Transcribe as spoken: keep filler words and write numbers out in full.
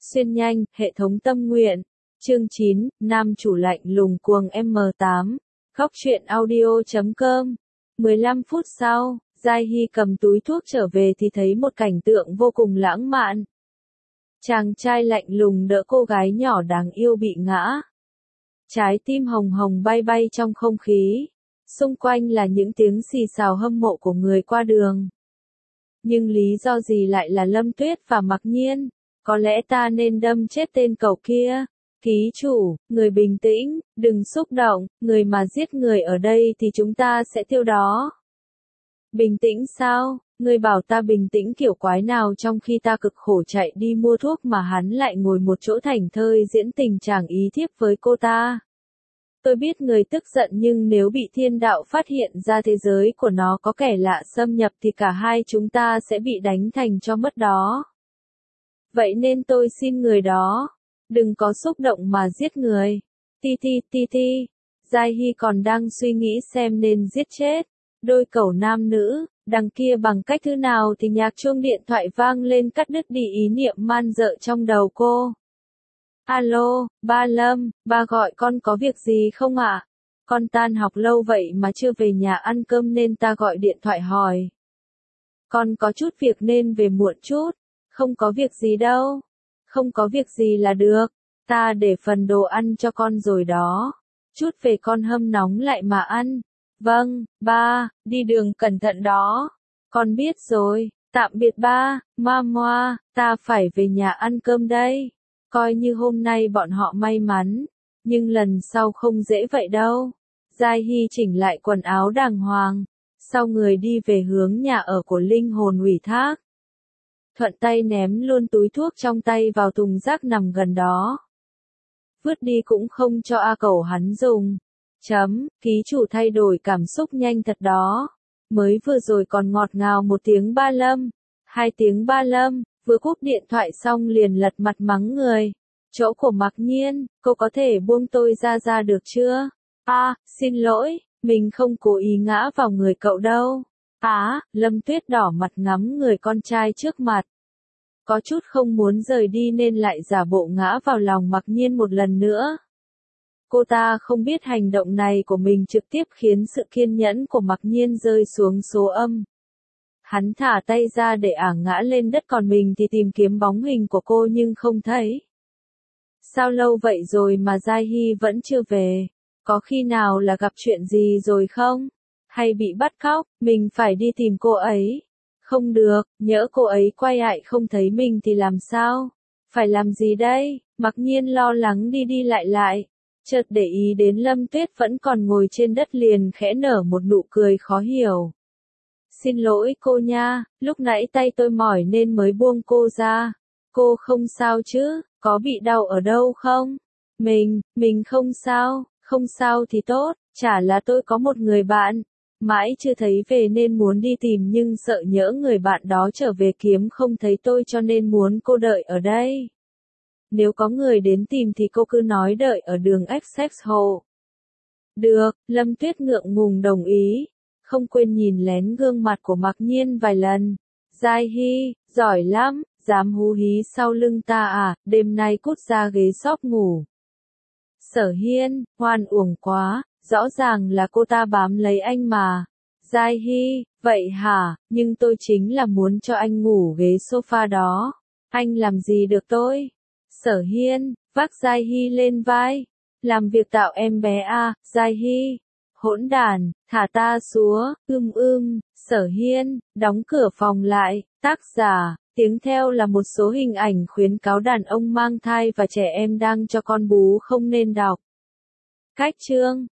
Xuyên nhanh, hệ thống tâm nguyện. Chương chín, nam chủ lạnh lùng cuồng M tám. Góc truyện audio chấm com. mười lăm phút sau, Giai Hy cầm túi thuốc trở về thì thấy một cảnh tượng vô cùng lãng mạn. Chàng trai lạnh lùng đỡ cô gái nhỏ đáng yêu bị ngã. Trái tim hồng hồng bay bay trong không khí. Xung quanh là những tiếng xì xào hâm mộ của người qua đường. Nhưng lý do gì lại là Lâm Tuyết và Mặc Nhiên? Có lẽ ta nên đâm chết tên cậu kia. Ký chủ, người bình tĩnh, đừng xúc động, người mà giết người ở đây thì chúng ta sẽ tiêu đó. Bình tĩnh sao? Ngươi bảo ta bình tĩnh kiểu quái nào trong khi ta cực khổ chạy đi mua thuốc mà hắn lại ngồi một chỗ thảnh thơi diễn tình chàng ý thiếp với cô ta. Tôi biết người tức giận nhưng nếu bị thiên đạo phát hiện ra thế giới của nó có kẻ lạ xâm nhập thì cả hai chúng ta sẽ bị đánh thành cho mất đó. Vậy nên tôi xin người đó, đừng có xúc động mà giết người. Ti ti ti ti, Giai Hy còn đang suy nghĩ xem nên giết chết đôi cẩu nam nữ, đằng kia bằng cách thứ nào thì nhạc chuông điện thoại vang lên cắt đứt đi ý niệm man dợ trong đầu cô. Alo, ba Lâm, ba gọi con có việc gì không ạ? Con tan học lâu vậy mà chưa về nhà ăn cơm nên ta gọi điện thoại hỏi. Con có chút việc nên về muộn chút. Không có việc gì đâu. Không có việc gì là được. Ta để phần đồ ăn cho con rồi đó. Chút về con hâm nóng lại mà ăn. Vâng, ba, đi đường cẩn thận đó. Con biết rồi, tạm biệt ba, mama, ta phải về nhà ăn cơm đây. Coi như hôm nay bọn họ may mắn, nhưng lần sau không dễ vậy đâu. Giai Hy chỉnh lại quần áo đàng hoàng, sau người đi về hướng nhà ở của linh hồn ủy thác. Thuận tay ném luôn túi thuốc trong tay vào thùng rác nằm gần đó. Vứt đi cũng không cho A Cẩu hắn dùng. Chấm, ký chủ thay đổi cảm xúc nhanh thật đó. Mới vừa rồi còn ngọt ngào một tiếng ba Lâm, hai tiếng ba Lâm, vừa cúp điện thoại xong liền lật mặt mắng người. Chỗ của Mặc Nhiên, cô có thể buông tôi ra ra được chưa? À, xin lỗi, mình không cố ý ngã vào người cậu đâu. Á, à, Lâm Tuyết đỏ mặt ngắm người con trai trước mặt. Có chút không muốn rời đi nên lại giả bộ ngã vào lòng Mặc Nhiên một lần nữa. Cô ta không biết hành động này của mình trực tiếp khiến sự kiên nhẫn của Mặc Nhiên rơi xuống số âm. Hắn thả tay ra để ả ngã lên đất còn mình thì tìm kiếm bóng hình của cô nhưng không thấy. Sao lâu vậy rồi mà Giai Hy vẫn chưa về? Có khi nào là gặp chuyện gì rồi không? Hay bị bắt cóc, mình phải đi tìm cô ấy. Không được, nhỡ cô ấy quay lại không thấy mình thì làm sao? Phải làm gì đây? Mặc Nhiên lo lắng đi đi lại lại. Chợt để ý đến Lâm Tuyết vẫn còn ngồi trên đất liền khẽ nở một nụ cười khó hiểu. Xin lỗi cô nha, lúc nãy tay tôi mỏi nên mới buông cô ra. Cô không sao chứ, có bị đau ở đâu không? Mình, mình không sao, không sao thì tốt, chả là tôi có một người bạn. Mãi chưa thấy về nên muốn đi tìm nhưng sợ nhỡ người bạn đó trở về kiếm không thấy tôi cho nên muốn cô đợi ở đây. Nếu có người đến tìm thì cô cứ nói đợi ở đường Essex Hồ. Được, Lâm Tuyết ngượng ngùng đồng ý. Không quên nhìn lén gương mặt của Mặc Nhiên vài lần. Giai Hy, giỏi lắm, dám hú hí sau lưng ta à, đêm nay cút ra ghế shop ngủ. Sở Hiên, hoan uổng quá, rõ ràng là cô ta bám lấy anh mà. Giai Hy, vậy hả, nhưng tôi chính là muốn cho anh ngủ ghế sofa đó. Anh làm gì được tôi? Sở Hiên, vác Giai Hy lên vai. Làm việc tạo em bé à, Giai Hy. Hỗn đàn, thả ta xuống, ưm ưm, Sở Hiên, đóng cửa phòng lại, tác giả, tiếng theo là một số hình ảnh khuyến cáo đàn ông mang thai và trẻ em đang cho con bú không nên đọc. Cách chương